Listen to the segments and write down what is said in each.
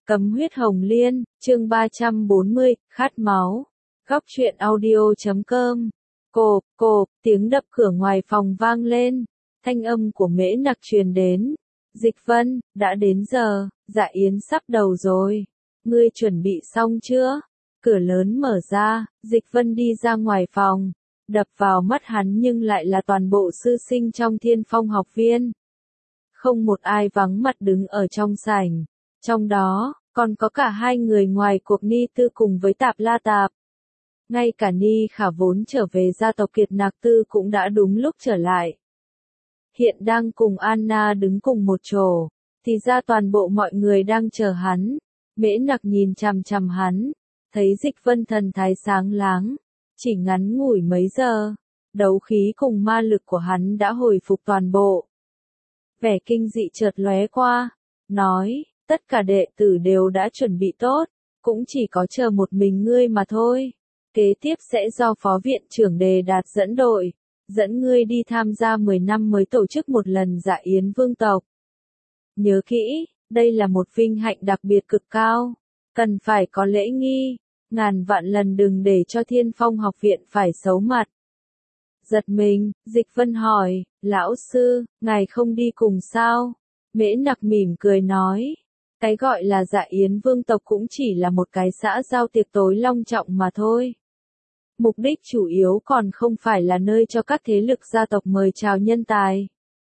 Cấm huyết hồng liên, chương 340, khát máu. Góc truyện audio.com. Cộp, tiếng đập cửa ngoài phòng vang lên. Thanh âm của Mễ Nặc truyền đến. Dịch Vân, đã đến giờ, dạ yến sắp đầu rồi. Ngươi chuẩn bị xong chưa? Cửa lớn mở ra, Dịch Vân đi ra ngoài phòng. Đập vào mắt hắn nhưng lại là toàn bộ sư sinh trong Thiên Phong học viên. Không một ai vắng mặt đứng ở trong sảnh. Trong đó, còn có cả hai người ngoài cuộc Ni Tư cùng với Tạp La Tạp. Ngay cả Ni Khả vốn trở về gia tộc Kiệt Nạc Tư cũng đã đúng lúc trở lại. Hiện đang cùng Anna đứng cùng một chỗ, thì ra toàn bộ mọi người đang chờ hắn. Mễ Nặc nhìn chằm chằm hắn, thấy Dịch Vân thần thái sáng láng, chỉ ngắn ngủi mấy giờ, đấu khí cùng ma lực của hắn đã hồi phục toàn bộ. Vẻ kinh dị chợt lóe qua, nói, tất cả đệ tử đều đã chuẩn bị tốt, cũng chỉ có chờ một mình ngươi mà thôi. Kế tiếp sẽ do Phó Viện trưởng Đề Đạt dẫn đội, dẫn ngươi đi tham gia 10 năm mới tổ chức một lần dạ yến vương tộc. Nhớ kỹ, đây là một vinh hạnh đặc biệt cực cao, cần phải có lễ nghi, ngàn vạn lần đừng để cho Thiên Phong học viện phải xấu mặt. Giật mình, Dịch Vân hỏi, lão sư, ngài không đi cùng sao? Mễ Nặc mỉm cười nói, cái gọi là dạ yến vương tộc cũng chỉ là một cái xã giao tiệc tối long trọng mà thôi. Mục đích chủ yếu còn không phải là nơi cho các thế lực gia tộc mời chào nhân tài.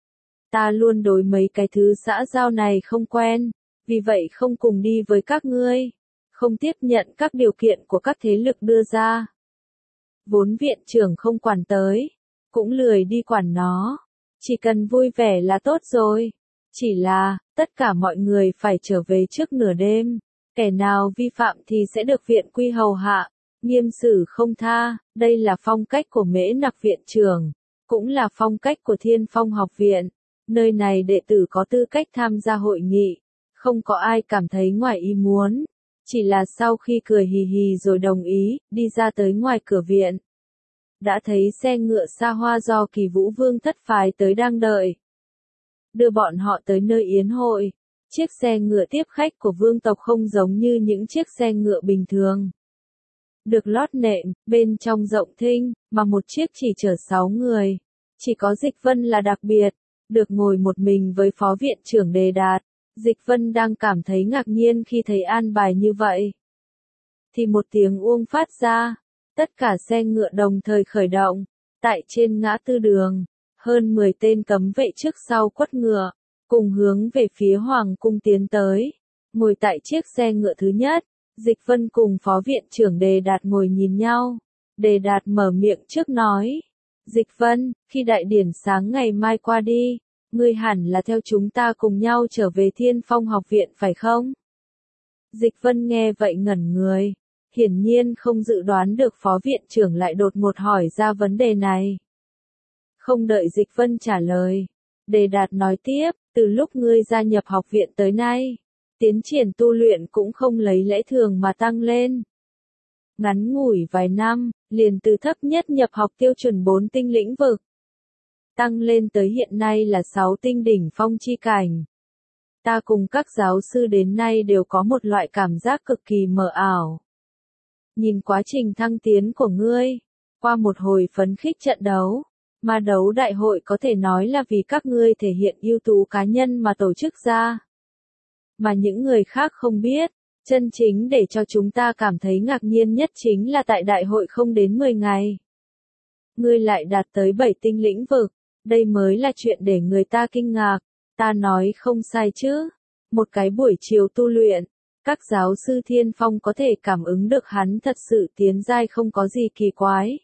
Ta luôn đối mấy cái thứ xã giao này không quen, vì vậy không cùng đi với các ngươi, không tiếp nhận các điều kiện của các thế lực đưa ra. Vốn viện trưởng không quản tới, cũng lười đi quản nó, chỉ cần vui vẻ là tốt rồi. Chỉ là, tất cả mọi người phải trở về trước nửa đêm, kẻ nào vi phạm thì sẽ được viện quy hầu hạ, nghiêm xử không tha. Đây là phong cách của Mễ Nặc viện trưởng, cũng là phong cách của Thiên Phong học viện. Nơi này đệ tử có tư cách tham gia hội nghị, không có ai cảm thấy ngoài ý muốn, chỉ là sau khi cười hì hì rồi đồng ý, đi ra tới ngoài cửa viện. Đã thấy xe ngựa xa hoa do Kỳ Vũ Vương thất phái tới đang đợi, đưa bọn họ tới nơi yến hội. Chiếc xe ngựa tiếp khách của vương tộc không giống như những chiếc xe ngựa bình thường. Được lót nệm, bên trong rộng thinh, mà một chiếc chỉ chở 6 người. Chỉ có Dịch Vân là đặc biệt, được ngồi một mình với Phó Viện trưởng Đề Đạt. Dịch Vân đang cảm thấy ngạc nhiên khi thấy an bài như vậy. Thì một tiếng uông phát ra, tất cả xe ngựa đồng thời khởi động, tại trên ngã tư đường. Hơn 10 tên cấm vệ trước sau quất ngựa, cùng hướng về phía Hoàng cung tiến tới. Ngồi tại chiếc xe ngựa thứ nhất, Dịch Vân cùng Phó Viện trưởng Đề Đạt ngồi nhìn nhau. Đề Đạt mở miệng trước nói, Dịch Vân, khi đại điển sáng ngày mai qua đi, ngươi hẳn là theo chúng ta cùng nhau trở về Thiên Phong học viện phải không? Dịch Vân nghe vậy ngẩn người, hiển nhiên không dự đoán được Phó Viện trưởng lại đột ngột hỏi ra vấn đề này. Không đợi Dịch Vân trả lời, Đề Đạt nói tiếp, từ lúc ngươi gia nhập học viện tới nay, tiến triển tu luyện cũng không lấy lẽ thường mà tăng lên. Ngắn ngủi vài năm, liền từ thấp nhất nhập học tiêu chuẩn 4 tinh lĩnh vực, tăng lên tới hiện nay là 6 tinh đỉnh phong chi cảnh. Ta cùng các giáo sư đến nay đều có một loại cảm giác cực kỳ mờ ảo. Nhìn quá trình thăng tiến của ngươi, qua một hồi phấn khích trận đấu, mà đấu đại hội có thể nói là vì các ngươi thể hiện ưu tú cá nhân mà tổ chức ra. Mà những người khác không biết, chân chính để cho chúng ta cảm thấy ngạc nhiên nhất chính là tại đại hội không đến 10 ngày. Ngươi lại đạt tới 7 tinh lĩnh vực, đây mới là chuyện để người ta kinh ngạc, ta nói không sai chứ. Một cái buổi chiều tu luyện, các giáo sư Thiên Phong có thể cảm ứng được hắn thật sự tiến giai không có gì kỳ quái.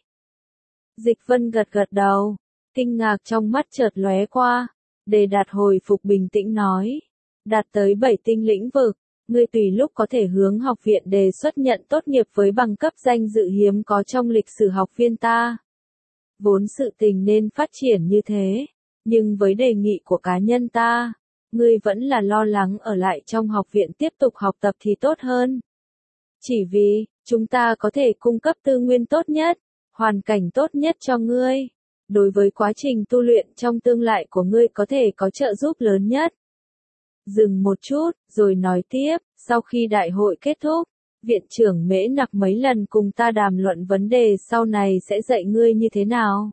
Dịch Vân gật gật đầu, kinh ngạc trong mắt chợt lóe qua. Đề Đạt hồi phục bình tĩnh nói, đạt tới 7 tinh lĩnh vực, ngươi tùy lúc có thể hướng học viện đề xuất nhận tốt nghiệp với bằng cấp danh dự hiếm có trong lịch sử học viên ta. Vốn sự tình nên phát triển như thế, nhưng với đề nghị của cá nhân ta, ngươi vẫn là lo lắng ở lại trong học viện tiếp tục học tập thì tốt hơn. Chỉ vì, chúng ta có thể cung cấp tư nguyên tốt nhất, hoàn cảnh tốt nhất cho ngươi. Đối với quá trình tu luyện trong tương lai của ngươi có thể có trợ giúp lớn nhất. Dừng một chút, rồi nói tiếp, sau khi đại hội kết thúc, viện trưởng Mễ Nặc mấy lần cùng ta đàm luận vấn đề sau này sẽ dạy ngươi như thế nào.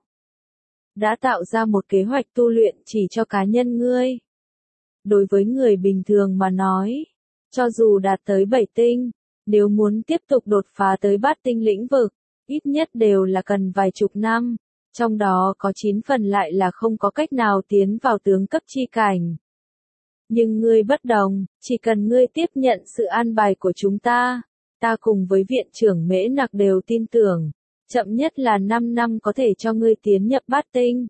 Đã tạo ra một kế hoạch tu luyện chỉ cho cá nhân ngươi. Đối với người bình thường mà nói, cho dù đạt tới 7 tinh, nếu muốn tiếp tục đột phá tới bát tinh lĩnh vực, ít nhất đều là cần vài chục năm, trong đó có 9 phần lại là không có cách nào tiến vào tướng cấp chi cảnh. Nhưng ngươi bất đồng, chỉ cần ngươi tiếp nhận sự an bài của chúng ta cùng với viện trưởng Mễ Nặc đều tin tưởng, chậm nhất là 5 năm có thể cho ngươi tiến nhập bát tinh.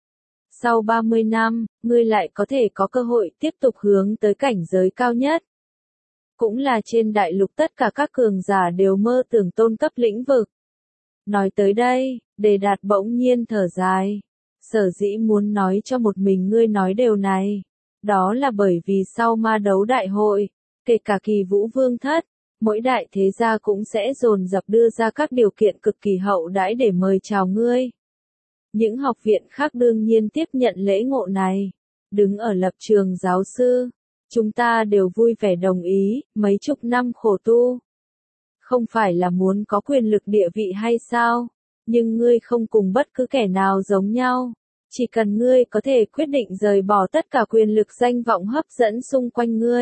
Sau 30 năm, ngươi lại có thể có cơ hội tiếp tục hướng tới cảnh giới cao nhất. Cũng là trên đại lục tất cả các cường giả đều mơ tưởng tôn cấp lĩnh vực. Nói tới đây, Đề Đạt bỗng nhiên thở dài. Sở dĩ muốn nói cho một mình ngươi nói điều này. Đó là bởi vì sau ma đấu đại hội, kể cả Kỳ Vũ Vương thất, mỗi đại thế gia cũng sẽ dồn dập đưa ra các điều kiện cực kỳ hậu đãi để mời chào ngươi. Những học viện khác đương nhiên tiếp nhận lễ ngộ này. Đứng ở lập trường giáo sư, chúng ta đều vui vẻ đồng ý, mấy chục năm khổ tu. Không phải là muốn có quyền lực địa vị hay sao? Nhưng ngươi không cùng bất cứ kẻ nào giống nhau. Chỉ cần ngươi có thể quyết định rời bỏ tất cả quyền lực danh vọng hấp dẫn xung quanh ngươi,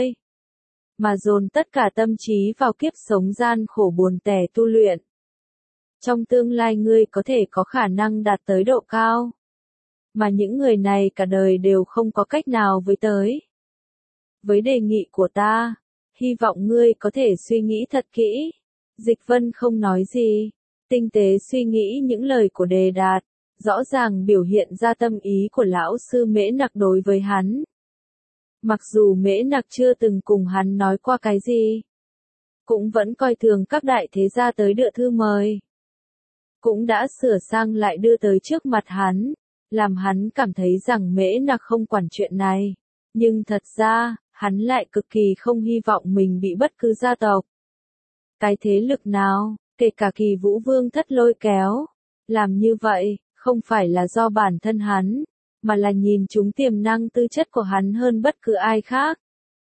mà dồn tất cả tâm trí vào kiếp sống gian khổ buồn tẻ tu luyện. Trong tương lai ngươi có thể có khả năng đạt tới độ cao, mà những người này cả đời đều không có cách nào với tới. Với đề nghị của ta, hy vọng ngươi có thể suy nghĩ thật kỹ. Dịch Vân không nói gì, tinh tế suy nghĩ những lời của Đề Đạt, rõ ràng biểu hiện ra tâm ý của lão sư Mễ Nặc đối với hắn. Mặc dù Mễ Nặc chưa từng cùng hắn nói qua cái gì, cũng vẫn coi thường các đại thế gia tới đưa thư mời. Cũng đã sửa sang lại đưa tới trước mặt hắn, làm hắn cảm thấy rằng Mễ Nặc không quản chuyện này. Nhưng thật ra, hắn lại cực kỳ không hy vọng mình bị bất cứ gia tộc, cái thế lực nào, kể cả Kỳ Vũ Vương thất lôi kéo. Làm như vậy, không phải là do bản thân hắn, mà là nhìn chúng tiềm năng tư chất của hắn hơn bất cứ ai khác.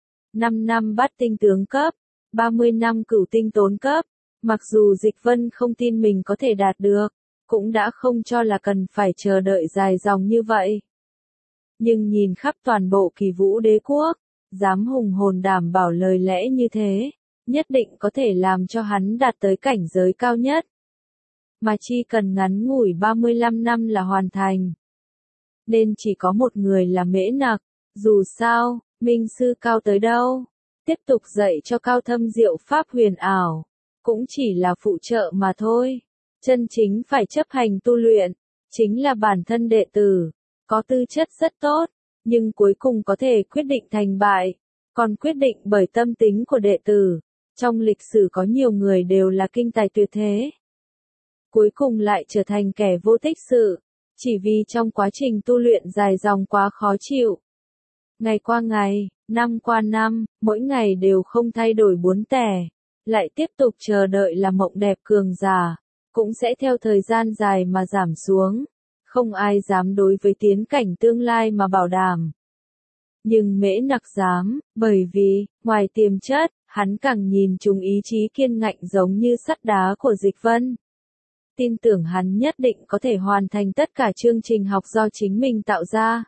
5 năm bát tinh tướng cấp, 30 năm cửu tinh tốn cấp, mặc dù Dịch Vân không tin mình có thể đạt được, cũng đã không cho là cần phải chờ đợi dài dòng như vậy. Nhưng nhìn khắp toàn bộ Kỳ Vũ đế quốc, dám hùng hồn đảm bảo lời lẽ như thế, nhất định có thể làm cho hắn đạt tới cảnh giới cao nhất. Mà chỉ cần ngắn ngủi 35 năm là hoàn thành. Nên chỉ có một người là Mễ Nặc, dù sao, minh sư cao tới đâu, tiếp tục dạy cho cao thâm diệu pháp huyền ảo, cũng chỉ là phụ trợ mà thôi. Chân chính phải chấp hành tu luyện, chính là bản thân đệ tử, có tư chất rất tốt, nhưng cuối cùng có thể quyết định thành bại, còn quyết định bởi tâm tính của đệ tử. Trong lịch sử có nhiều người đều là kinh tài tuyệt thế, cuối cùng lại trở thành kẻ vô tích sự, chỉ vì trong quá trình tu luyện dài dòng quá khó chịu. Ngày qua ngày, năm qua năm, mỗi ngày đều không thay đổi buốn tẻ, lại tiếp tục chờ đợi là mộng đẹp cường giả, cũng sẽ theo thời gian dài mà giảm xuống, không ai dám đối với tiến cảnh tương lai mà bảo đảm. Nhưng Mễ Nặc dám, bởi vì, ngoài tiềm chất, hắn càng nhìn trúng ý chí kiên ngạnh giống như sắt đá của Dịch Vân. Tin tưởng hắn nhất định có thể hoàn thành tất cả chương trình học do chính mình tạo ra.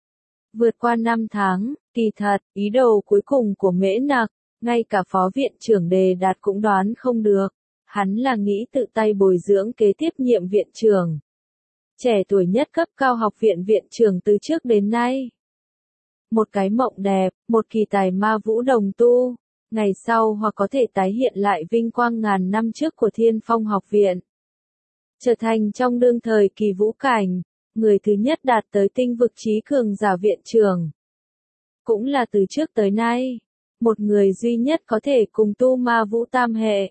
Vượt qua 5 tháng, kỳ thật, ý đồ cuối cùng của Mễ Nặc, ngay cả phó viện trưởng Đề Đạt cũng đoán không được. Hắn là nghĩ tự tay bồi dưỡng kế tiếp nhiệm viện trưởng. Trẻ tuổi nhất cấp cao học viện viện trưởng từ trước đến nay. Một cái mộng đẹp, một kỳ tài ma vũ đồng tu, ngày sau hoặc có thể tái hiện lại vinh quang ngàn năm trước của Thiên Phong học viện. Trở thành trong đương thời Kỳ Vũ cảnh, người thứ nhất đạt tới tinh vực trí cường giả viện trưởng. Cũng là từ trước tới nay, một người duy nhất có thể cùng tu ma vũ tam hệ,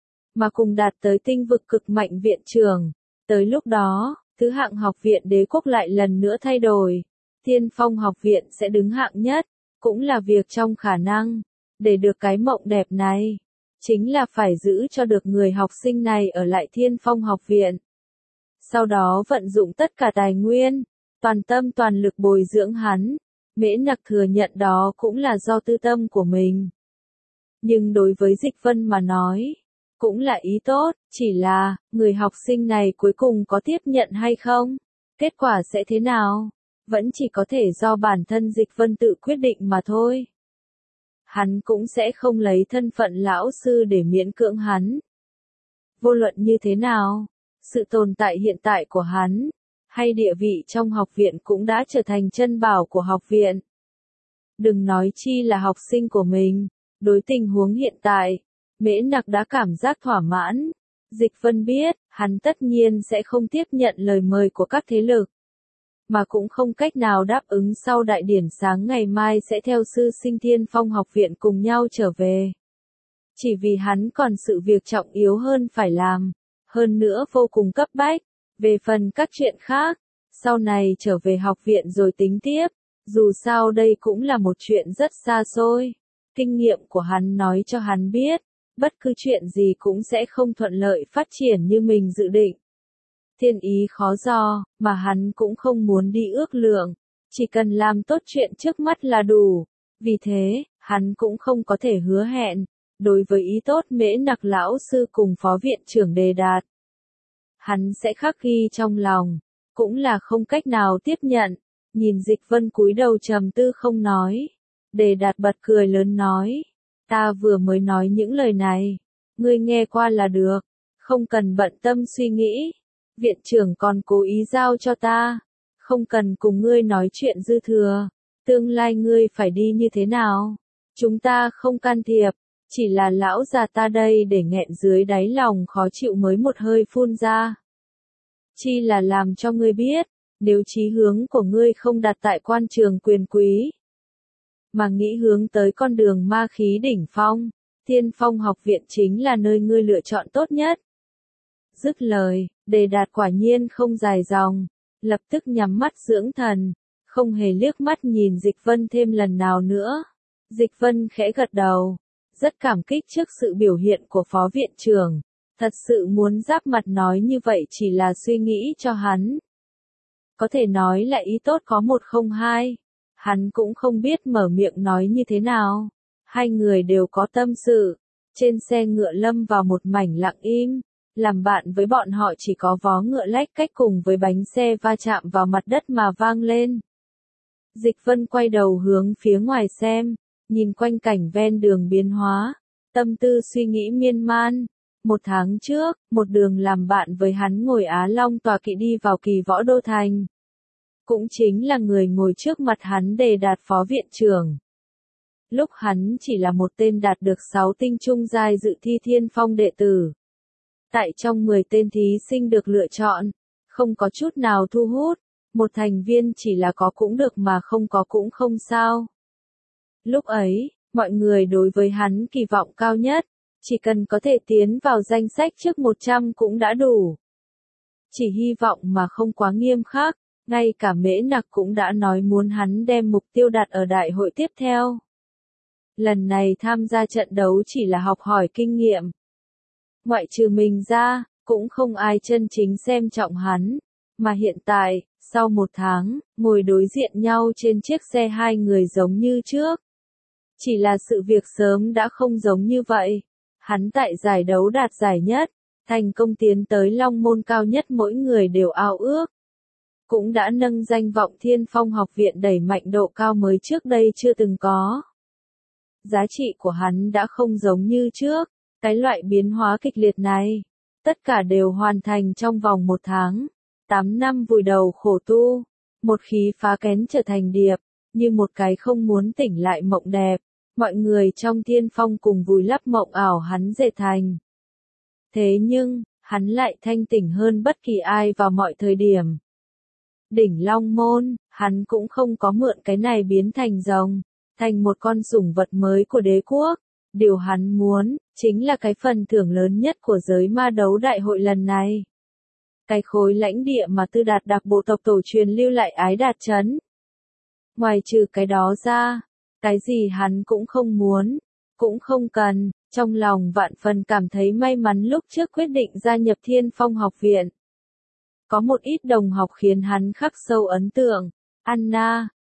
mà cùng đạt tới tinh vực cực mạnh viện trưởng. Tới lúc đó, thứ hạng học viện đế quốc lại lần nữa thay đổi. Thiên Phong học viện sẽ đứng hạng nhất, cũng là việc trong khả năng. Để được cái mộng đẹp này, chính là phải giữ cho được người học sinh này ở lại Thiên Phong học viện. Sau đó vận dụng tất cả tài nguyên, toàn tâm toàn lực bồi dưỡng hắn, Mễ Nặc thừa nhận đó cũng là do tư tâm của mình. Nhưng đối với Dịch Vân mà nói, cũng là ý tốt, chỉ là, người học sinh này cuối cùng có tiếp nhận hay không? Kết quả sẽ thế nào? Vẫn chỉ có thể do bản thân Dịch Vân tự quyết định mà thôi. Hắn cũng sẽ không lấy thân phận lão sư để miễn cưỡng hắn. Vô luận như thế nào, sự tồn tại hiện tại của hắn, hay địa vị trong học viện cũng đã trở thành chân bảo của học viện. Đừng nói chi là học sinh của mình, đối tình huống hiện tại, Mễ Nặc đã cảm giác thỏa mãn. Dịch Vân biết, hắn tất nhiên sẽ không tiếp nhận lời mời của các thế lực, mà cũng không cách nào đáp ứng sau đại điển sáng ngày mai sẽ theo sư sinh Thiên Phong học viện cùng nhau trở về. Chỉ vì hắn còn sự việc trọng yếu hơn phải làm, hơn nữa vô cùng cấp bách. Về phần các chuyện khác, sau này trở về học viện rồi tính tiếp, dù sao đây cũng là một chuyện rất xa xôi. Kinh nghiệm của hắn nói cho hắn biết, bất cứ chuyện gì cũng sẽ không thuận lợi phát triển như mình dự định. Thiên ý khó dò, mà hắn cũng không muốn đi ước lượng, chỉ cần làm tốt chuyện trước mắt là đủ. Vì thế, hắn cũng không có thể hứa hẹn, đối với ý tốt Mễ Nặc lão sư cùng phó viện trưởng Đề Đạt. Hắn sẽ khắc ghi trong lòng, cũng là không cách nào tiếp nhận. Nhìn Dịch Vân cúi đầu trầm tư không nói. Đề Đạt bật cười lớn nói, ta vừa mới nói những lời này, ngươi nghe qua là được, không cần bận tâm suy nghĩ. Viện trưởng còn cố ý giao cho ta, không cần cùng ngươi nói chuyện dư thừa, tương lai ngươi phải đi như thế nào, chúng ta không can thiệp, chỉ là lão già ta đây để nghẹn dưới đáy lòng khó chịu mới một hơi phun ra. Chi là làm cho ngươi biết, nếu chí hướng của ngươi không đặt tại quan trường quyền quý, mà nghĩ hướng tới con đường ma khí đỉnh phong, Thiên Phong học viện chính là nơi ngươi lựa chọn tốt nhất. Dứt lời, Đề Đạt quả nhiên không dài dòng, lập tức nhắm mắt dưỡng thần, không hề liếc mắt nhìn Dịch Vân thêm lần nào nữa. Dịch Vân khẽ gật đầu, rất cảm kích trước sự biểu hiện của phó viện trưởng, thật sự muốn giáp mặt nói như vậy chỉ là suy nghĩ cho hắn. Có thể nói là ý tốt có một không hai, hắn cũng không biết mở miệng nói như thế nào. Hai người đều có tâm sự, trên xe ngựa lâm vào một mảnh lặng im. Làm bạn với bọn họ chỉ có vó ngựa lách cách cùng với bánh xe va chạm vào mặt đất mà vang lên. Dịch Vân quay đầu hướng phía ngoài xem, nhìn quanh cảnh ven đường biến hóa, tâm tư suy nghĩ miên man. Một tháng trước, một đường làm bạn với hắn ngồi Á Long tòa kỵ đi vào Kỳ Võ Đô Thành. Cũng chính là người ngồi trước mặt hắn Đề Đạt phó viện trưởng. Lúc hắn chỉ là một tên đạt được 6 tinh trung giai dự thi Thiên Phong đệ tử. Tại trong 10 tên thí sinh được lựa chọn, không có chút nào thu hút, một thành viên chỉ là có cũng được mà không có cũng không sao. Lúc ấy, mọi người đối với hắn kỳ vọng cao nhất, chỉ cần có thể tiến vào danh sách trước 100 cũng đã đủ. Chỉ hy vọng mà không quá nghiêm khắc, ngay cả Mễ Nặc cũng đã nói muốn hắn đem mục tiêu đặt ở đại hội tiếp theo. Lần này tham gia trận đấu chỉ là học hỏi kinh nghiệm. Ngoại trừ mình ra, cũng không ai chân chính xem trọng hắn. Mà hiện tại, sau 1 tháng, ngồi đối diện nhau trên chiếc xe hai người giống như trước. Chỉ là sự việc sớm đã không giống như vậy. Hắn tại giải đấu đạt giải nhất, thành công tiến tới long môn cao nhất mỗi người đều ao ước. Cũng đã nâng danh vọng Thiên Phong học viện đẩy mạnh độ cao mới trước đây chưa từng có. Giá trị của hắn đã không giống như trước. Cái loại biến hóa kịch liệt này, tất cả đều hoàn thành trong vòng 1 tháng. 8 năm vùi đầu khổ tu, một khí phá kén trở thành điệp, như một cái không muốn tỉnh lại mộng đẹp. Mọi người trong Thiên Phong cùng vùi lấp mộng ảo hắn dệt thành. Thế nhưng, hắn lại thanh tỉnh hơn bất kỳ ai vào mọi thời điểm. Đỉnh Long Môn, hắn cũng không có mượn cái này biến thành rồng, thành một con sủng vật mới của đế quốc. Điều hắn muốn, chính là cái phần thưởng lớn nhất của giới ma đấu đại hội lần này. Cái khối lãnh địa mà Tư Đạt đặc bộ tộc tổ truyền lưu lại Ái Đạt Trấn. Ngoài trừ cái đó ra, cái gì hắn cũng không muốn, cũng không cần, trong lòng vạn phần cảm thấy may mắn lúc trước quyết định gia nhập Thiên Phong học viện. Có một ít đồng học khiến hắn khắc sâu ấn tượng. Anna,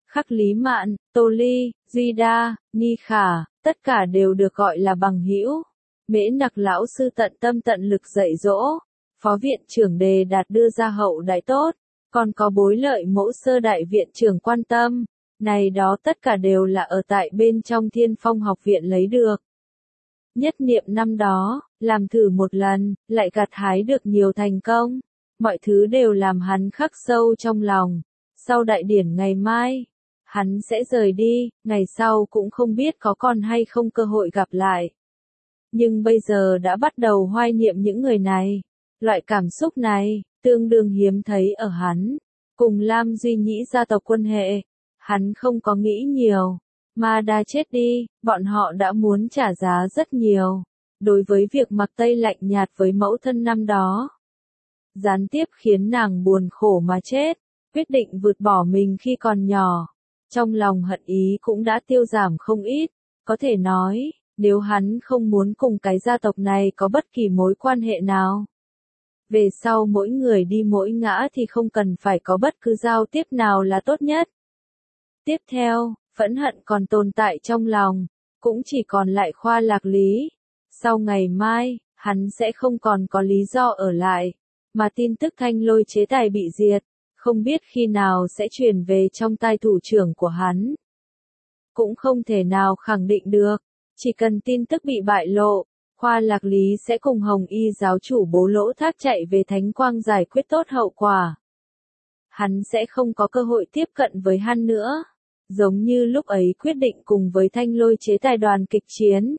Khắc Lý Mạn, Tô Ly, Duy Đa, Ni Khả, tất cả đều được gọi là bằng hữu. Mễ Nặc lão sư tận tâm tận lực dạy dỗ, phó viện trưởng Đề Đạt đưa ra hậu đại tốt, còn có Bối Lợi mẫu sơ đại viện trưởng quan tâm, này đó tất cả đều là ở tại bên trong Thiên Phong học viện lấy được. Nhất niệm năm đó, làm thử một lần, lại gặt hái được nhiều thành công, mọi thứ đều làm hắn khắc sâu trong lòng. Sau đại điển ngày mai, hắn sẽ rời đi, ngày sau cũng không biết có còn hay không cơ hội gặp lại. Nhưng bây giờ đã bắt đầu hoài niệm những người này. Loại cảm xúc này, tương đương hiếm thấy ở hắn. Cùng Lam Duy Nhĩ gia tộc quân hệ, hắn không có nghĩ nhiều. Mà đã chết đi, bọn họ đã muốn trả giá rất nhiều. Đối với việc mặc tây lạnh nhạt với mẫu thân năm đó, gián tiếp khiến nàng buồn khổ mà chết, quyết định vượt bỏ mình khi còn nhỏ. Trong lòng hận ý cũng đã tiêu giảm không ít, có thể nói, nếu hắn không muốn cùng cái gia tộc này có bất kỳ mối quan hệ nào. Về sau mỗi người đi mỗi ngã thì không cần phải có bất cứ giao tiếp nào là tốt nhất. Tiếp theo, phẫn hận còn tồn tại trong lòng, cũng chỉ còn lại Khoa Lạc Lý. Sau ngày mai, hắn sẽ không còn có lý do ở lại, mà tin tức Thanh Lôi chế tài bị diệt, không biết khi nào sẽ truyền về trong tai thủ trưởng của hắn. Cũng không thể nào khẳng định được, chỉ cần tin tức bị bại lộ, Khoa Lạc Lý sẽ cùng Hồng Y giáo chủ Bố Lỗ Thác chạy về Thánh Quang giải quyết tốt hậu quả. Hắn sẽ không có cơ hội tiếp cận với hắn nữa, giống như lúc ấy quyết định cùng với Thanh Lôi chế tài đoàn kịch chiến.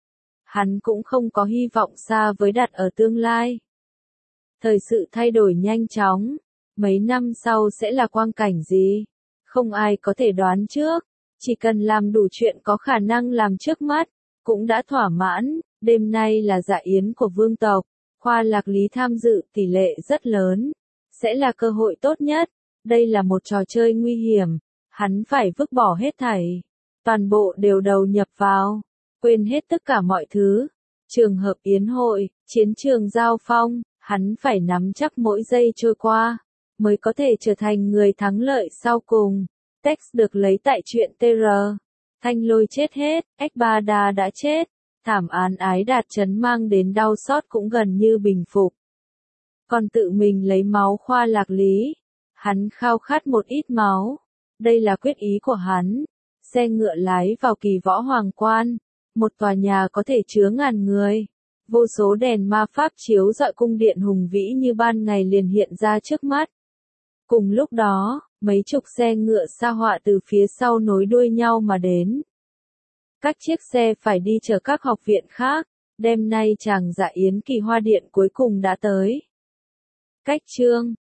Hắn cũng không có hy vọng xa với đặt ở tương lai. Thời sự thay đổi nhanh chóng, mấy năm sau sẽ là quang cảnh gì? Không ai có thể đoán trước, chỉ cần làm đủ chuyện có khả năng làm trước mắt, cũng đã thỏa mãn. Đêm nay là dạ yến của vương tộc, Khoa Lạc Lý tham dự tỷ lệ rất lớn, sẽ là cơ hội tốt nhất. Đây là một trò chơi nguy hiểm, hắn phải vứt bỏ hết thảy, toàn bộ đều đầu nhập vào, quên hết tất cả mọi thứ. Trường hợp yến hội, chiến trường giao phong, hắn phải nắm chắc mỗi giây trôi qua, mới có thể trở thành người thắng lợi sau cùng. Text được lấy tại truyện TR. Thanh Lôi chết hết, Ekbada đã chết. Thảm án Ái Đạt Trấn mang đến đau xót cũng gần như bình phục. Còn tự mình lấy máu Khoa Lạc Lý. Hắn khao khát một ít máu. Đây là quyết ý của hắn. Xe ngựa lái vào Kỳ Võ Hoàng Quan. Một tòa nhà có thể chứa ngàn người. Vô số đèn ma pháp chiếu rọi cung điện hùng vĩ như ban ngày liền hiện ra trước mắt. Cùng lúc đó, mấy chục xe ngựa sa họa từ phía sau nối đuôi nhau mà đến. Các chiếc xe phải đi chở các học viện khác, đêm nay chàng dạ yến Kỳ Hoa Điện cuối cùng đã tới. Cách chương